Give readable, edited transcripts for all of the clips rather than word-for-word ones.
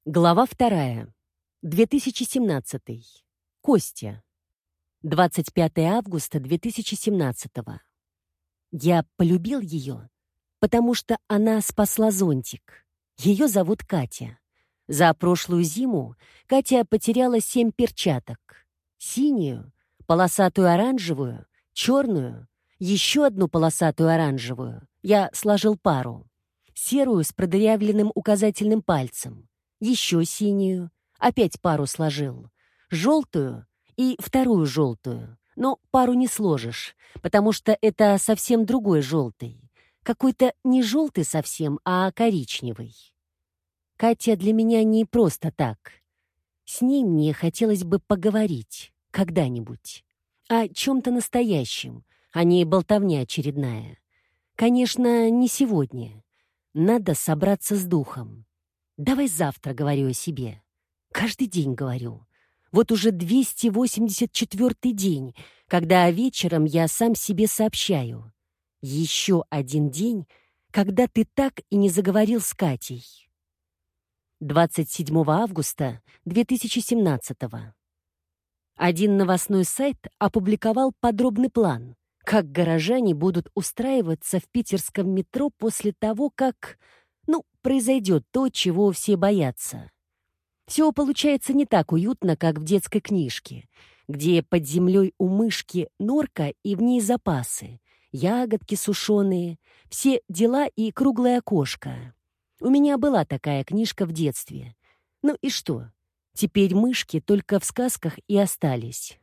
Глава 2. 2017. Костя. 25 августа 2017. Я полюбил ее, потому что она спасла зонтик. Ее зовут Катя. За прошлую зиму Катя потеряла 7 перчаток. Синюю, полосатую оранжевую, черную, еще одну полосатую оранжевую. Я сложил пару. Серую с продырявленным указательным пальцем. Еще синюю, опять пару сложил, желтую и вторую желтую, но пару не сложишь, потому что это совсем другой желтый, какой-то не желтый совсем, а коричневый. Катя для меня не просто так. С ней мне хотелось бы поговорить когда-нибудь о чем-то настоящем, а не болтовня очередная. Конечно, не сегодня. Надо собраться с духом. «Давай завтра», — говорю о себе. Каждый день говорю. Вот уже 284-й день, когда вечером я сам себе сообщаю. Еще один день, когда ты так и не заговорил с Катей. 27 августа 2017. Один новостной сайт опубликовал подробный план, как горожане будут устраиваться в питерском метро после того, как... произойдет то, чего все боятся. Все получается не так уютно, как в детской книжке, где под землей у мышки норка и в ней запасы, ягодки сушеные, все дела и круглое окошко. У меня была такая книжка в детстве. Ну и что? Теперь мышки только в сказках и остались.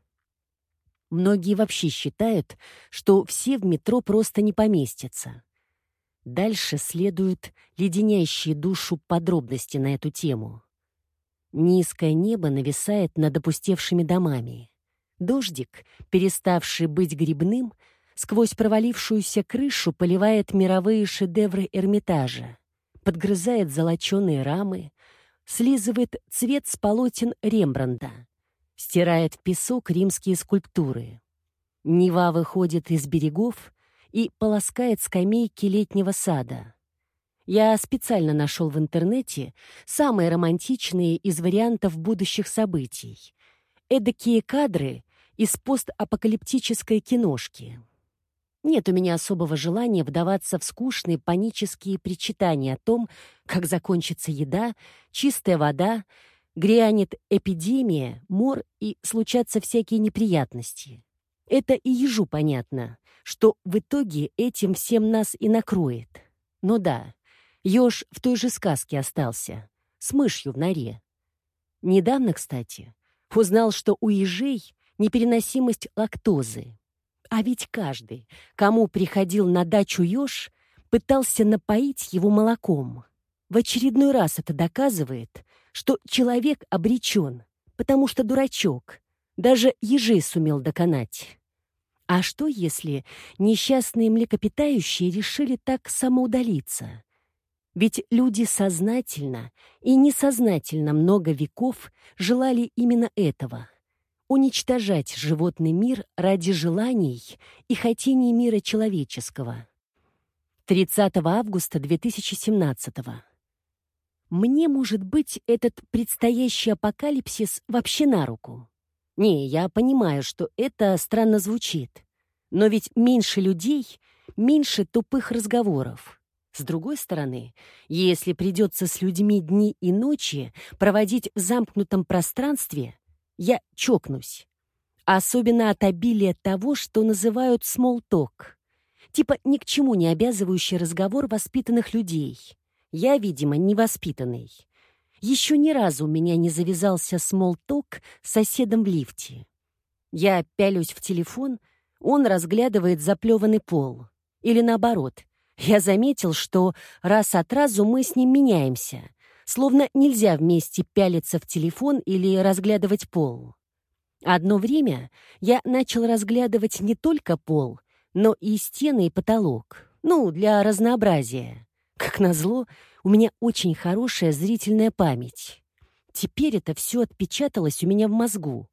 Многие вообще считают, что все в метро просто не поместятся. Дальше следуют леденящие душу подробности на эту тему. Низкое небо нависает над опустевшими домами. Дождик, переставший быть грибным, сквозь провалившуюся крышу поливает мировые шедевры Эрмитажа, подгрызает золоченые рамы, слизывает цвет с полотен Рембрандта, стирает в песок римские скульптуры. Нева выходит из берегов и полоскает скамейки летнего сада. Я специально нашел в интернете самые романтичные из вариантов будущих событий. Эдакие кадры из постапокалиптической киношки. Нет у меня особого желания вдаваться в скучные панические причитания о том, как закончится еда, чистая вода, грянет эпидемия, мор и случатся всякие неприятности. Это и ежу понятно, что в итоге этим всем нас и накроет. Ну да, еж в той же сказке остался, с мышью в норе. Недавно, кстати, узнал, что у ежей непереносимость лактозы. А ведь каждый, кому приходил на дачу еж, пытался напоить его молоком. В очередной раз это доказывает, что человек обречен, потому что дурачок. Даже ежей сумел доконать. А что, если несчастные млекопитающие решили так самоудалиться? Ведь люди сознательно и несознательно много веков желали именно этого — уничтожать животный мир ради желаний и хотений мира человеческого. 30 августа 2017. Мне, может быть, этот предстоящий апокалипсис вообще на руку. Не, я понимаю, что это странно звучит. Но ведь меньше людей, меньше тупых разговоров. С другой стороны, если придется с людьми дни и ночи проводить в замкнутом пространстве, я чокнусь. Особенно от обилия того, что называют small talk. Типа ни к чему не обязывающий разговор воспитанных людей. Я, видимо, невоспитанный. Еще ни разу у меня не завязался смолток с соседом в лифте. Я пялюсь в телефон, он разглядывает заплеванный пол. Или наоборот, я заметил, что раз от разу мы с ним меняемся, словно нельзя вместе пялиться в телефон или разглядывать пол. Одно время я начал разглядывать не только пол, но и стены и потолок. Для разнообразия. Как назло, у меня очень хорошая зрительная память. Теперь это все отпечаталось у меня в мозгу.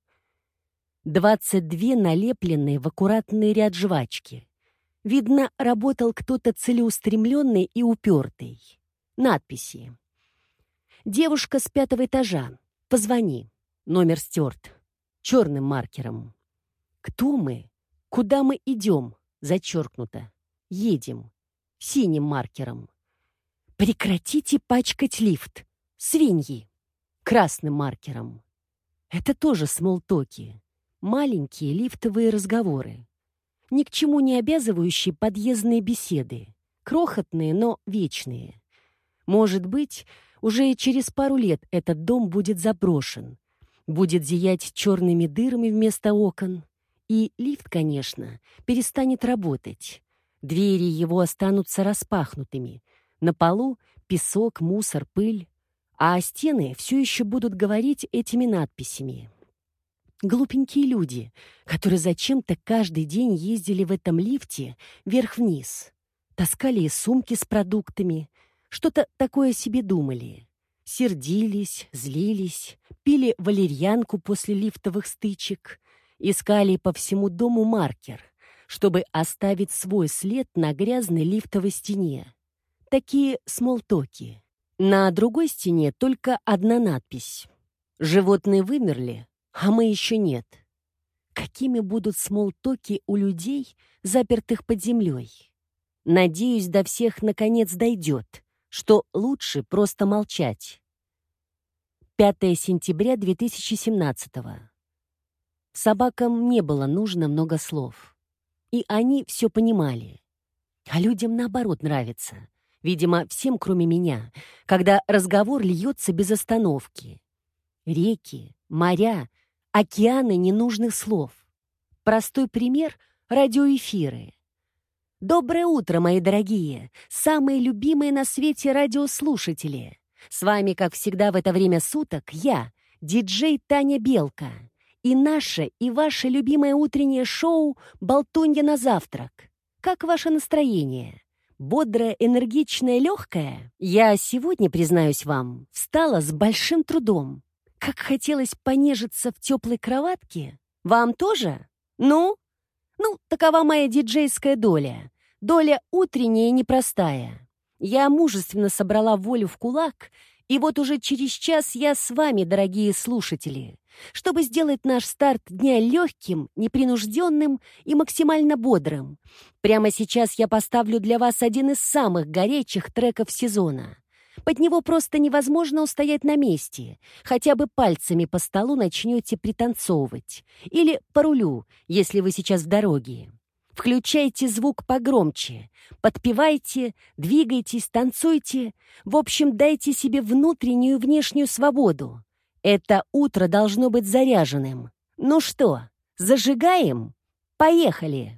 22 налепленные в аккуратный ряд жвачки. Видно, работал кто-то целеустремленный и упертый. Надписи. Девушка с 5-го этажа. Позвони. Номер стерт. Черным маркером. Кто мы? Куда мы идем? Зачеркнуто. Едем. Синим маркером. Прекратите пачкать лифт. Свиньи. Красным маркером. Это тоже смолтоки. Маленькие лифтовые разговоры. Ни к чему не обязывающие подъездные беседы. Крохотные, но вечные. Может быть, уже через пару лет этот дом будет заброшен. Будет зиять черными дырами вместо окон. И лифт, конечно, перестанет работать. Двери его останутся распахнутыми. На полу песок, мусор, пыль. А стены все еще будут говорить этими надписями. Глупенькие люди, которые зачем-то каждый день ездили в этом лифте вверх-вниз. Таскали сумки с продуктами. Что-то такое себе думали. Сердились, злились, пили валерьянку после лифтовых стычек. Искали по всему дому маркер, чтобы оставить свой след на грязной лифтовой стене. Такие смолтоки. На другой стене только одна надпись. «Животные вымерли, а мы еще нет». Какими будут смолтоки у людей, запертых под землей? Надеюсь, до всех наконец дойдет, что лучше просто молчать. 5 сентября 2017. Собакам не было нужно много слов. И они все понимали. А людям, наоборот, нравится. Видимо, всем, кроме меня, когда разговор льется без остановки. Реки, моря, океаны ненужных слов. Простой пример — радиоэфиры. Доброе утро, мои дорогие, самые любимые на свете радиослушатели. С вами, как всегда в это время суток, я, диджей Таня Белка, и наше, и ваше любимое утреннее шоу «Болтунья на завтрак». Как ваше настроение? Бодрое, энергичное, легкое? Я сегодня, признаюсь вам, встала с большим трудом. Как хотелось понежиться в теплой кроватке. Вам тоже? Ну, такова моя диджейская доля. Доля утренняя и непростая. Я мужественно собрала волю в кулак, и вот уже через час я с вами, дорогие слушатели, чтобы сделать наш старт дня легким, непринужденным и максимально бодрым. Прямо сейчас я поставлю для вас один из самых горячих треков сезона. Под него просто невозможно устоять на месте. Хотя бы пальцами по столу начнете пританцовывать. Или по рулю, если вы сейчас в дороге. Включайте звук погромче. Подпевайте, двигайтесь, танцуйте. В общем, дайте себе внутреннюю и внешнюю свободу. Это утро должно быть заряженным. Ну что, зажигаем? Поехали!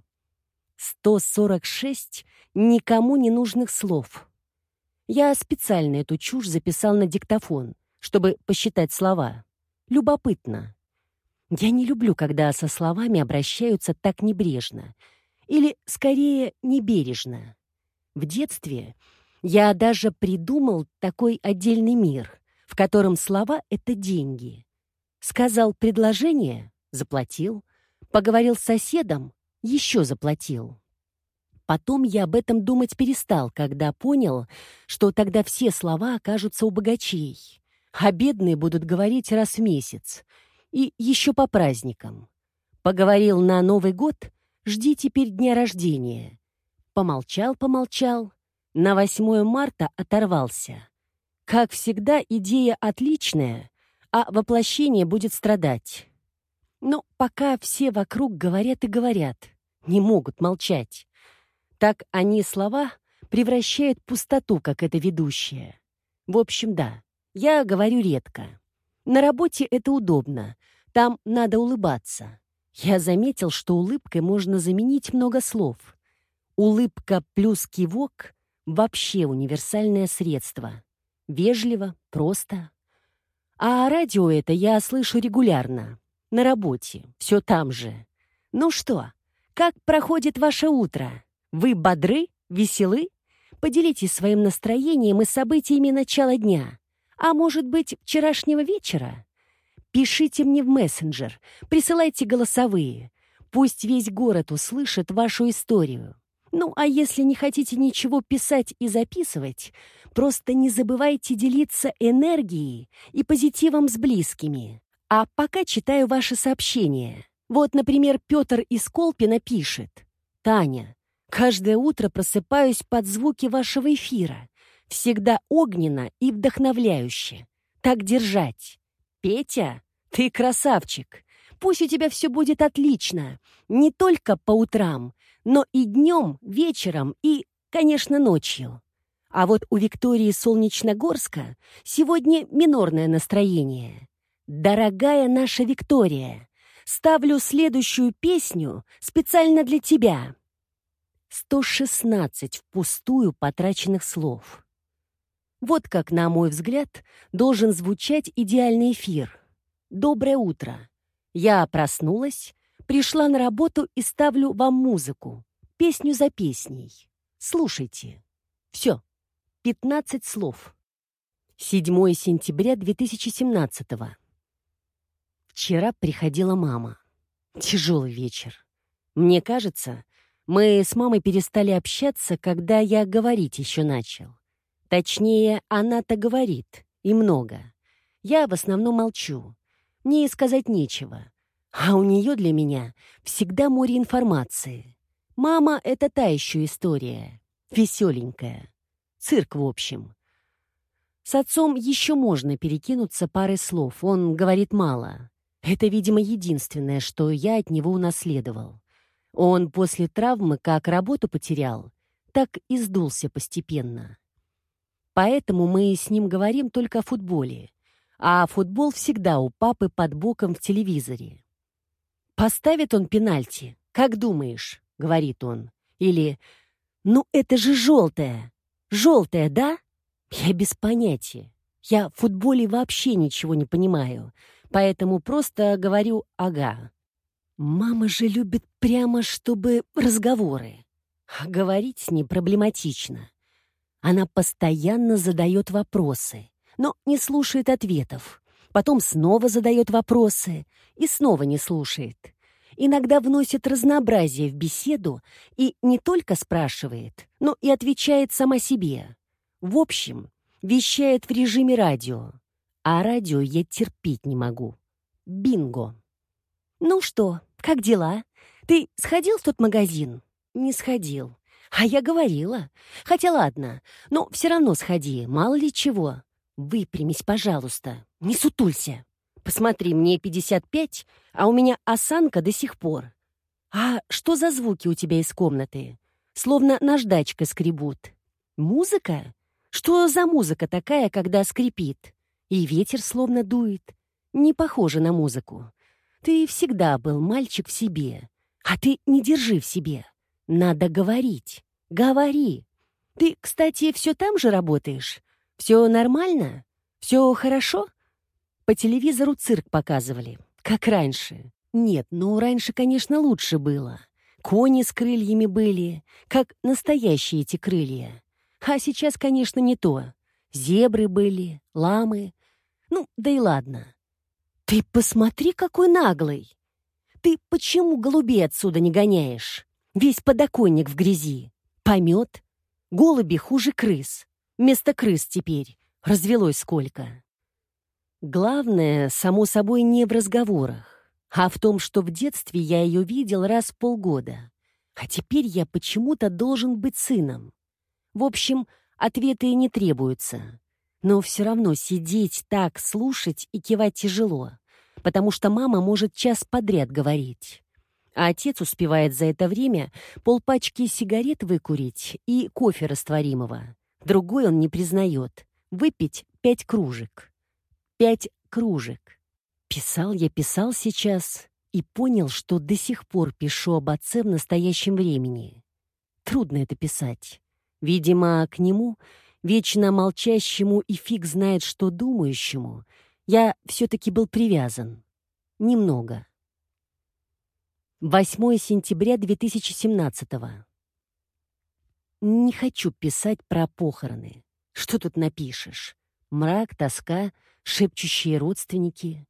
146 никому не нужных слов. Я специально эту чушь записал на диктофон, чтобы посчитать слова. Любопытно. Я не люблю, когда со словами обращаются так небрежно. Или, скорее, небережно. В детстве я даже придумал такой отдельный мир, в котором слова — это деньги. Сказал предложение — заплатил. Поговорил с соседом — еще заплатил. Потом я об этом думать перестал, когда понял, что тогда все слова окажутся у богачей, а бедные будут говорить раз в месяц и еще по праздникам. Поговорил на Новый год — жди теперь дня рождения. Помолчал, на 8 марта оторвался. Как всегда, идея отличная, а воплощение будет страдать. Но пока все вокруг говорят и говорят, не могут молчать. Так они слова превращают в пустоту, как эта ведущая. В общем, да, я говорю редко. На работе это удобно, там надо улыбаться. Я заметил, что улыбкой можно заменить много слов. Улыбка плюс кивок — вообще универсальное средство. Вежливо, просто. А радио это я слышу регулярно. На работе, все там же. Ну что, как проходит ваше утро? Вы бодры, веселы? Поделитесь своим настроением и событиями начала дня. А может быть, вчерашнего вечера? Пишите мне в мессенджер, присылайте голосовые. Пусть весь город услышит вашу историю. Ну, а если не хотите ничего писать и записывать, просто не забывайте делиться энергией и позитивом с близкими. А пока читаю ваши сообщения. Вот, например, Петр из Колпина пишет. «Таня, каждое утро просыпаюсь под звуки вашего эфира. Всегда огненно и вдохновляюще. Так держать. Петя, ты красавчик. Пусть у тебя все будет отлично. Не только по утрам, но и днем, вечером и, конечно, ночью. А вот у Виктории Солнечногорска сегодня минорное настроение. Дорогая наша Виктория, ставлю следующую песню специально для тебя». 116 впустую потраченных слов. Вот как, на мой взгляд, должен звучать идеальный эфир. «Доброе утро. Я проснулась, пришла на работу и ставлю вам музыку, песню за песней. Слушайте. Все. 15 слов. 7 сентября 2017. Вчера приходила мама. Тяжелый вечер. Мне кажется, мы с мамой перестали общаться, когда я говорить еще начал. Точнее, она-то говорит, и много. Я в основном молчу. Мне и сказать нечего. А у нее для меня всегда море информации. Мама — это та еще история. Веселенькая. Цирк, в общем. С отцом еще можно перекинуться парой слов. Он говорит мало. Это, видимо, единственное, что я от него унаследовал. Он после травмы как работу потерял, так и сдулся постепенно. Поэтому мы с ним говорим только о футболе. А футбол всегда у папы под боком в телевизоре. «Поставит он пенальти, как думаешь?» — говорит он. Или «Ну это же желтая! Желтая, да?» Я без понятия. Я в футболе вообще ничего не понимаю, поэтому просто говорю «ага». Мама же любит прямо, чтобы разговоры. А говорить с ней проблематично. Она постоянно задает вопросы, но не слушает ответов. Потом снова задает вопросы и снова не слушает. Иногда вносит разнообразие в беседу и не только спрашивает, но и отвечает сама себе. В общем, вещает в режиме радио. А радио я терпеть не могу. Бинго. «Ну что, как дела? Ты сходил в тот магазин?» «Не сходил. А я говорила. Хотя ладно, но все равно сходи, мало ли чего. Выпрямись, пожалуйста, не сутулься. Посмотри, мне 55, а у меня осанка до сих пор. А что за звуки у тебя из комнаты? Словно наждачкой скребут. Музыка? Что за музыка такая, когда скрипит? И ветер словно дует. Не похоже на музыку. Ты всегда был мальчик в себе, а ты не держи в себе. Надо говорить. Говори. Ты, кстати, все там же работаешь? Все нормально? Все хорошо?» По телевизору цирк показывали, как раньше. Нет, ну раньше, конечно, лучше было. Кони с крыльями были, как настоящие эти крылья. А сейчас, конечно, не то. Зебры были, ламы. Ну, да и ладно. Ты посмотри, какой наглый. Ты почему голубей отсюда не гоняешь? Весь подоконник в грязи. Помет. Голуби хуже крыс. Вместо крыс теперь. Развелось сколько. Главное, само собой, не в разговорах, а в том, что в детстве я ее видел раз в полгода. А теперь я почему-то должен быть сыном. В общем, ответы и не требуются. Но все равно сидеть так, слушать и кивать тяжело, потому что мама может час подряд говорить. А отец успевает за это время полпачки сигарет выкурить и кофе растворимого. Другой он не признает. Выпить 5 кружек. 5 кружек. Писал сейчас и понял, что до сих пор пишу об отце в настоящем времени. Трудно это писать. Видимо, к нему, вечно молчащему и фиг знает что думающему, я все-таки был привязан. Немного. 8 сентября 2017. Не хочу писать про похороны. Что тут напишешь? Мрак, тоска, шепчущие родственники.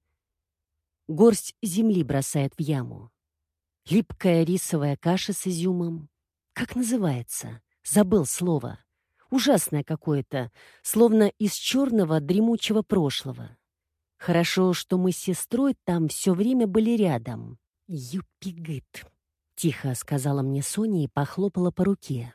Горсть земли бросает в яму. Липкая рисовая каша с изюмом. Как называется? Забыл слово. Ужасное какое-то, словно из черного дремучего прошлого. Хорошо, что мы с сестрой там все время были рядом. «Юпигыт», — тихо сказала мне Соня и похлопала по руке.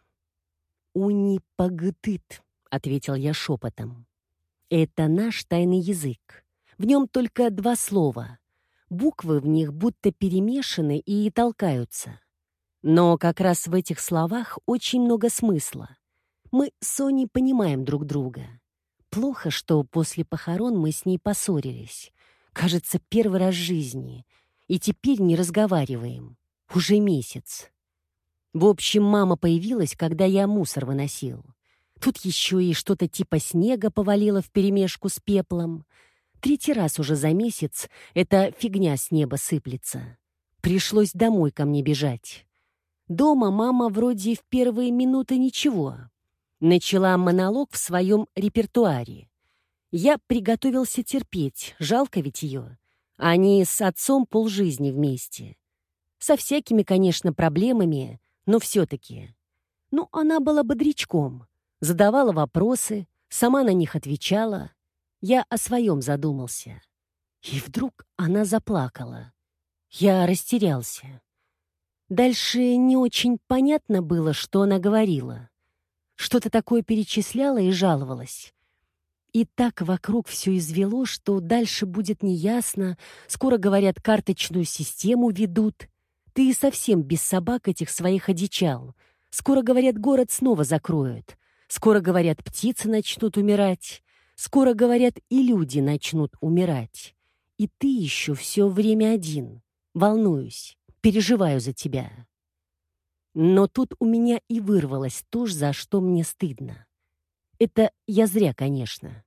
«Унипагытыт», — ответил я шепотом. «Это наш тайный язык. В нем только 2 слова. Буквы в них будто перемешаны и толкаются. Но как раз в этих словах очень много смысла. Мы с Соней понимаем друг друга. Плохо, что после похорон мы с ней поссорились. Кажется, первый раз в жизни. И теперь не разговариваем. Уже месяц. В общем, мама появилась, когда я мусор выносил. Тут еще и что-то типа снега повалило вперемешку с пеплом. 3-й раз уже за месяц эта фигня с неба сыплется. Пришлось домой ко мне бежать. Дома мама вроде в первые минуты ничего. Начала монолог в своем репертуаре. Я приготовился терпеть, жалко ведь ее. Они с отцом полжизни вместе. Со всякими, конечно, проблемами, но все-таки. Ну, она была бодрячком. Задавала вопросы, сама на них отвечала. Я о своем задумался. И вдруг она заплакала. Я растерялся. Дальше не очень понятно было, что она говорила. Что-то такое перечисляла и жаловалась. И так вокруг все извело, что дальше будет неясно. Скоро, говорят, карточную систему ведут. Ты и совсем без собак этих своих одичал. Скоро, говорят, город снова закроют. Скоро, говорят, птицы начнут умирать. Скоро, говорят, и люди начнут умирать. И ты еще все время один. Волнуюсь, переживаю за тебя. Но тут у меня и вырвалось то, за что мне стыдно. Это я зря, конечно.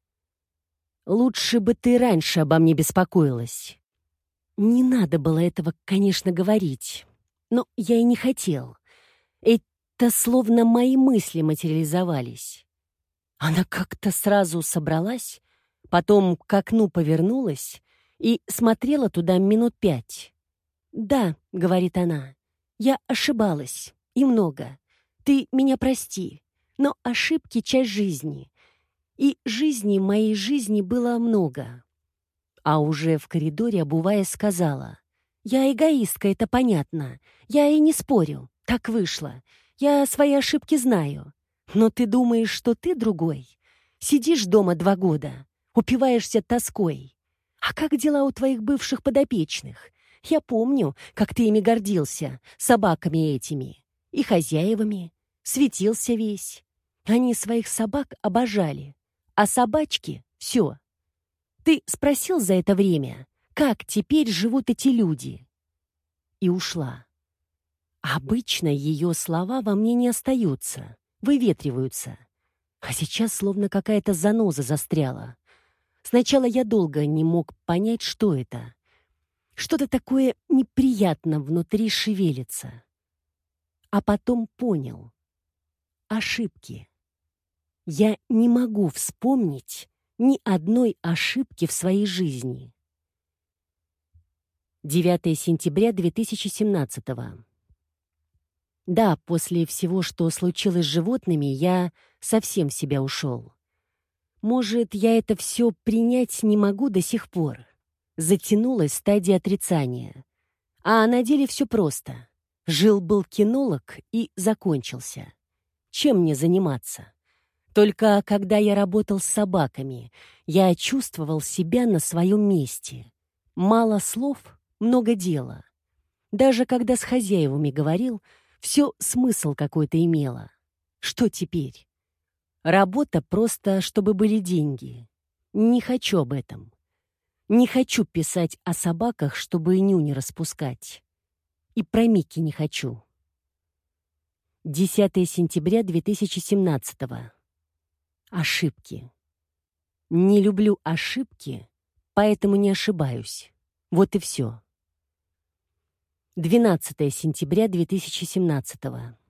Лучше бы ты раньше обо мне беспокоилась. Не надо было этого, конечно, говорить. Но я и не хотел. Это словно мои мысли материализовались. Она как-то сразу собралась, потом к окну повернулась и смотрела туда минут 5. «Да», — говорит она, — «я ошибалась, и много. Ты меня прости, но ошибки — часть жизни. И жизни моей жизни было много». А уже в коридоре, обуваясь, сказала: «Я эгоистка, это понятно. Я и не спорю. Так вышло. Я свои ошибки знаю. Но ты думаешь, что ты другой? Сидишь дома 2 года, упиваешься тоской. А как дела у твоих бывших подопечных? Я помню, как ты ими гордился, собаками этими и хозяевами. Светился весь. Они своих собак обожали. А собачки — все. Ты спросил за это время, как теперь живут эти люди?» И ушла. Обычно ее слова во мне не остаются, выветриваются. А сейчас словно какая-то заноза застряла. Сначала я долго не мог понять, что это. Что-то такое неприятно внутри шевелится. А потом понял. Ошибки. Я не могу вспомнить ни одной ошибки в своей жизни. 9 сентября 2017. Да, после всего, что случилось с животными, я совсем в себя ушел. Может, я это все принять не могу до сих пор. Затянулась стадия отрицания. А на деле все просто. Жил-был кинолог и закончился. Чем мне заниматься? Только когда я работал с собаками, я чувствовал себя на своем месте. Мало слов, много дела. Даже когда с хозяевами говорил, все смысл какой-то имело. Что теперь? Работа просто, чтобы были деньги. Не хочу об этом. Не хочу писать о собаках, чтобы нюни распускать. И про Микки не хочу. 10 сентября 2017. Ошибки. Не люблю ошибки, поэтому не ошибаюсь. Вот и все. 12 сентября 2017.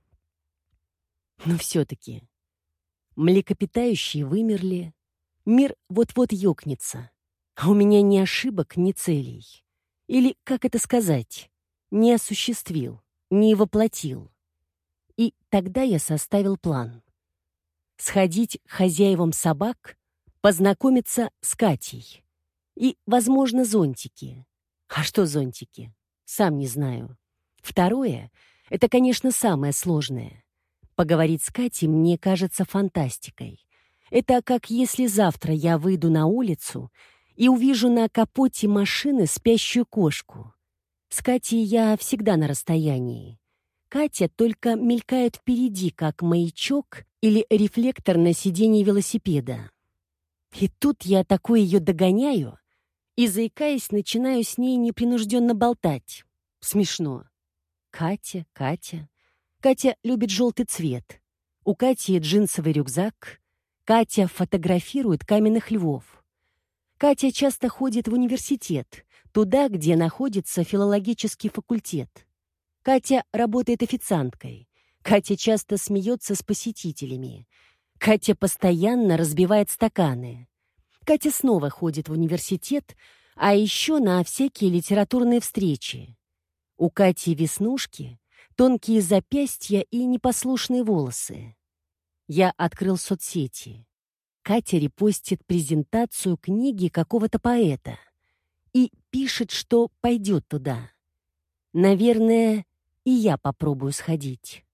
Но все-таки. Млекопитающие вымерли. Мир вот-вот ёкнется. А у меня ни ошибок, ни целей. Или, как это сказать, не осуществил, не воплотил. И тогда я составил план. Сходить к хозяевам собак, познакомиться с Катей. И, возможно, зонтики. А что зонтики? Сам не знаю. Второе — это, конечно, самое сложное. Поговорить с Катей мне кажется фантастикой. Это как если завтра я выйду на улицу и увижу на капоте машины спящую кошку. С Катей я всегда на расстоянии. Катя только мелькает впереди, как маячок или рефлектор на сиденье велосипеда. И тут я такой ее догоняю и, заикаясь, начинаю с ней непринужденно болтать. Смешно. Катя, Катя. Катя любит желтый цвет. У Кати джинсовый рюкзак. Катя фотографирует каменных львов. Катя часто ходит в университет, туда, где находится филологический факультет. Катя работает официанткой. Катя часто смеется с посетителями. Катя постоянно разбивает стаканы. Катя снова ходит в университет, а еще на всякие литературные встречи. У Кати веснушки, тонкие запястья и непослушные волосы. Я открыл соцсети. Катя репостит презентацию книги какого-то поэта и пишет, что пойдет туда. Наверное, и я попробую сходить.